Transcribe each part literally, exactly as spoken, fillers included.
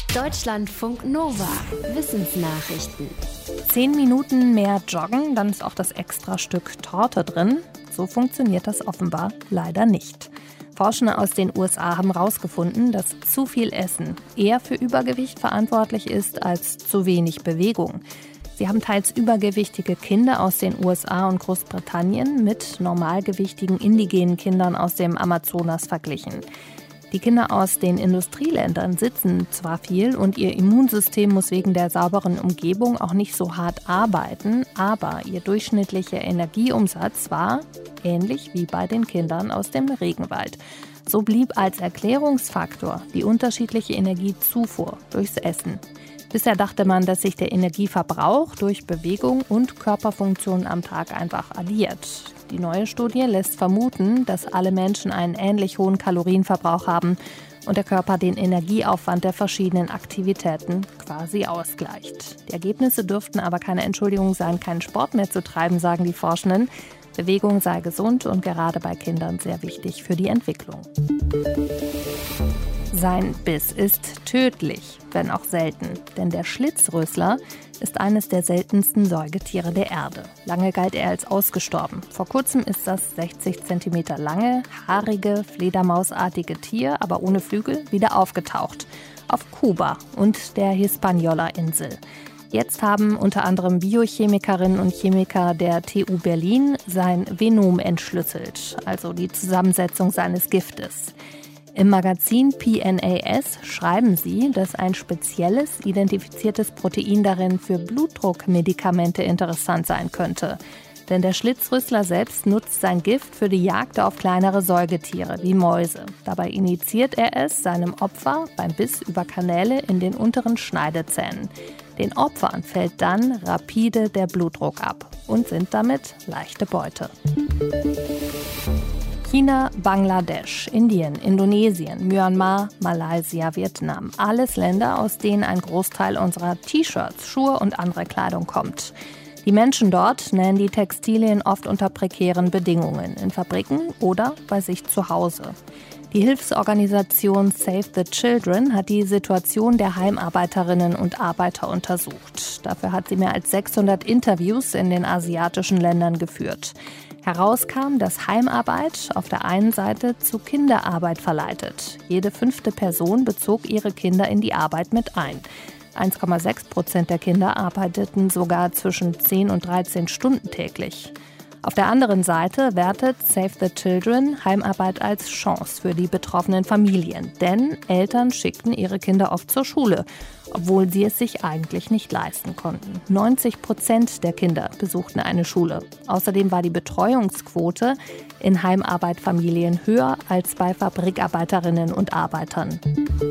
Deutschlandfunk Nova. Wissensnachrichten. Zehn Minuten mehr joggen, dann ist auch das extra Stück Torte drin. So funktioniert das offenbar leider nicht. Forschende aus den U S A haben herausgefunden, dass zu viel Essen eher für Übergewicht verantwortlich ist als zu wenig Bewegung. Sie haben teils übergewichtige Kinder aus den U S A und Großbritannien mit normalgewichtigen indigenen Kindern aus dem Amazonas verglichen. Die Kinder aus den Industrieländern sitzen zwar viel und ihr Immunsystem muss wegen der sauberen Umgebung auch nicht so hart arbeiten, aber ihr durchschnittlicher Energieumsatz war ähnlich wie bei den Kindern aus dem Regenwald. So blieb als Erklärungsfaktor die unterschiedliche Energiezufuhr durchs Essen. Bisher dachte man, dass sich der Energieverbrauch durch Bewegung und Körperfunktionen am Tag einfach addiert. Die neue Studie lässt vermuten, dass alle Menschen einen ähnlich hohen Kalorienverbrauch haben und der Körper den Energieaufwand der verschiedenen Aktivitäten quasi ausgleicht. Die Ergebnisse dürften aber keine Entschuldigung sein, keinen Sport mehr zu treiben, sagen die Forschenden. Bewegung sei gesund und gerade bei Kindern sehr wichtig für die Entwicklung. Sein Biss ist tödlich, wenn auch selten, denn der Schlitzrösler ist eines der seltensten Säugetiere der Erde. Lange galt er als ausgestorben. Vor kurzem ist das sechzig Zentimeter lange, haarige, fledermausartige Tier, aber ohne Flügel, wieder aufgetaucht. Auf Kuba und der Hispaniola-Insel. Jetzt haben unter anderem Biochemikerinnen und Chemiker der T U Berlin sein Venom entschlüsselt, also die Zusammensetzung seines Giftes. Im Magazin P N A S schreiben sie, dass ein spezielles, identifiziertes Protein darin für Blutdruckmedikamente interessant sein könnte. Denn der Schlitzrüssler selbst nutzt sein Gift für die Jagd auf kleinere Säugetiere wie Mäuse. Dabei injiziert er es seinem Opfer beim Biss über Kanäle in den unteren Schneidezähnen. Den Opfern fällt dann rapide der Blutdruck ab und sind damit leichte Beute. China, Bangladesch, Indien, Indonesien, Myanmar, Malaysia, Vietnam. Alles Länder, aus denen ein Großteil unserer T-Shirts, Schuhe und andere Kleidung kommt. Die Menschen dort nähen die Textilien oft unter prekären Bedingungen, in Fabriken oder bei sich zu Hause. Die Hilfsorganisation Save the Children hat die Situation der Heimarbeiterinnen und Arbeiter untersucht. Dafür hat sie mehr als sechshundert Interviews in den asiatischen Ländern geführt. Herauskam, dass Heimarbeit auf der einen Seite zu Kinderarbeit verleitet. Jede fünfte Person bezog ihre Kinder in die Arbeit mit ein. eins Komma sechs Prozent der Kinder arbeiteten sogar zwischen zehn und dreizehn Stunden täglich. Auf der anderen Seite wertet Save the Children Heimarbeit als Chance für die betroffenen Familien. Denn Eltern schickten ihre Kinder oft zur Schule, obwohl sie es sich eigentlich nicht leisten konnten. neunzig Prozent der Kinder besuchten eine Schule. Außerdem war die Betreuungsquote in Heimarbeitfamilien höher als bei Fabrikarbeiterinnen und Arbeitern.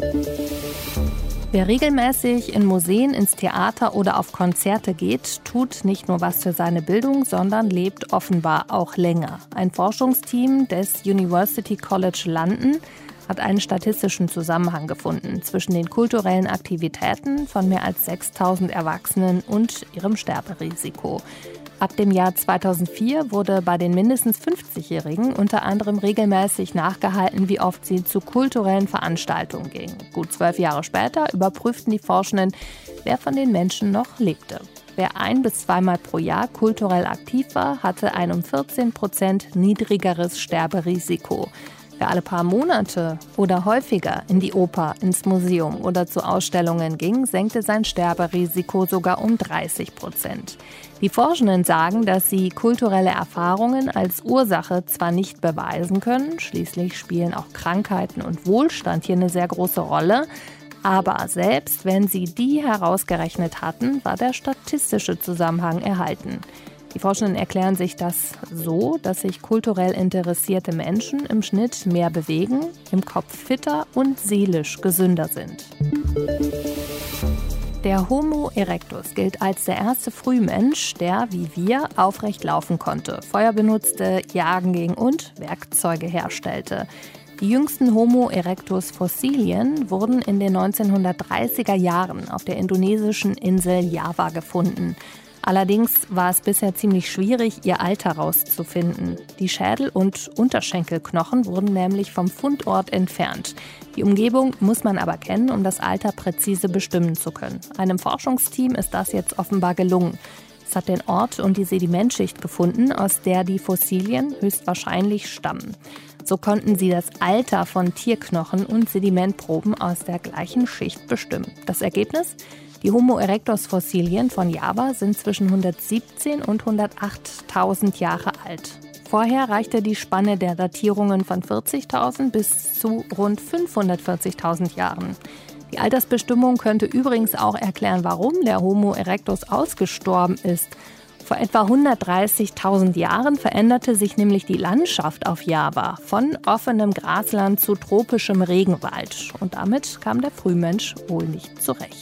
Wer regelmäßig in Museen, ins Theater oder auf Konzerte geht, tut nicht nur was für seine Bildung, sondern lebt offenbar auch länger. Ein Forschungsteam des University College London hat einen statistischen Zusammenhang gefunden zwischen den kulturellen Aktivitäten von mehr als sechstausend Erwachsenen und ihrem Sterberisiko. Ab dem Jahr zweitausendvier wurde bei den mindestens fünfzigjährigen unter anderem regelmäßig nachgehalten, wie oft sie zu kulturellen Veranstaltungen gingen. Gut zwölf Jahre später überprüften die Forschenden, wer von den Menschen noch lebte. Wer ein- bis zweimal pro Jahr kulturell aktiv war, hatte ein um vierzehn Prozent niedrigeres Sterberisiko. Wer alle paar Monate oder häufiger in die Oper, ins Museum oder zu Ausstellungen ging, senkte sein Sterberisiko sogar um dreißig Prozent. Die Forschenden sagen, dass sie kulturelle Erfahrungen als Ursache zwar nicht beweisen können, schließlich spielen auch Krankheiten und Wohlstand hier eine sehr große Rolle, aber selbst wenn sie die herausgerechnet hatten, war der statistische Zusammenhang erhalten. Die Forschenden erklären sich das so, dass sich kulturell interessierte Menschen im Schnitt mehr bewegen, im Kopf fitter und seelisch gesünder sind. Der Homo erectus gilt als der erste Frühmensch, der, wie wir, aufrecht laufen konnte, Feuer benutzte, jagen ging und Werkzeuge herstellte. Die jüngsten Homo erectus Fossilien wurden in den neunzehnhundertdreißiger Jahren auf der indonesischen Insel Java gefunden. Allerdings war es bisher ziemlich schwierig, ihr Alter herauszufinden. Die Schädel- und Unterschenkelknochen wurden nämlich vom Fundort entfernt. Die Umgebung muss man aber kennen, um das Alter präzise bestimmen zu können. Einem Forschungsteam ist das jetzt offenbar gelungen. Es hat den Ort und die Sedimentschicht gefunden, aus der die Fossilien höchstwahrscheinlich stammen. So konnten sie das Alter von Tierknochen und Sedimentproben aus der gleichen Schicht bestimmen. Das Ergebnis? Die Homo erectus-Fossilien von Java sind zwischen hundertsiebzehn und hundertachttausend Jahre alt. Vorher reichte die Spanne der Datierungen von vierzigtausend bis zu rund fünfhundertvierzigtausend Jahren. Die Altersbestimmung könnte übrigens auch erklären, warum der Homo erectus ausgestorben ist. Vor etwa hundertdreißigtausend Jahren veränderte sich nämlich die Landschaft auf Java von offenem Grasland zu tropischem Regenwald. Und damit kam der Frühmensch wohl nicht zurecht.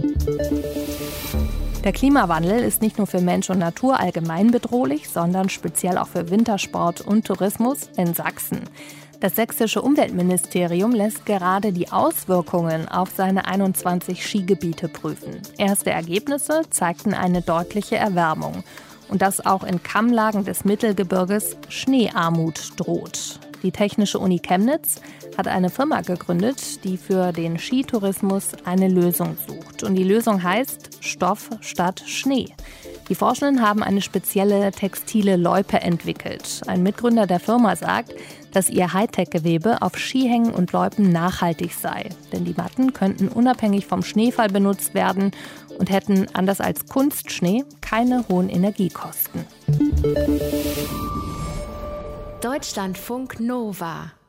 Der Klimawandel ist nicht nur für Mensch und Natur allgemein bedrohlich, sondern speziell auch für Wintersport und Tourismus in Sachsen. Das sächsische Umweltministerium lässt gerade die Auswirkungen auf seine einundzwanzig Skigebiete prüfen. Erste Ergebnisse zeigten eine deutliche Erwärmung und dass auch in Kammlagen des Mittelgebirges Schneearmut droht. Die Technische Uni Chemnitz hat eine Firma gegründet, die für den Skitourismus eine Lösung sucht. Und die Lösung heißt Stoff statt Schnee. Die Forschenden haben eine spezielle textile Loipe entwickelt. Ein Mitgründer der Firma sagt, dass ihr Hightech-Gewebe auf Skihängen und Loipen nachhaltig sei. Denn die Matten könnten unabhängig vom Schneefall benutzt werden und hätten, anders als Kunstschnee, keine hohen Energiekosten. Deutschlandfunk Nova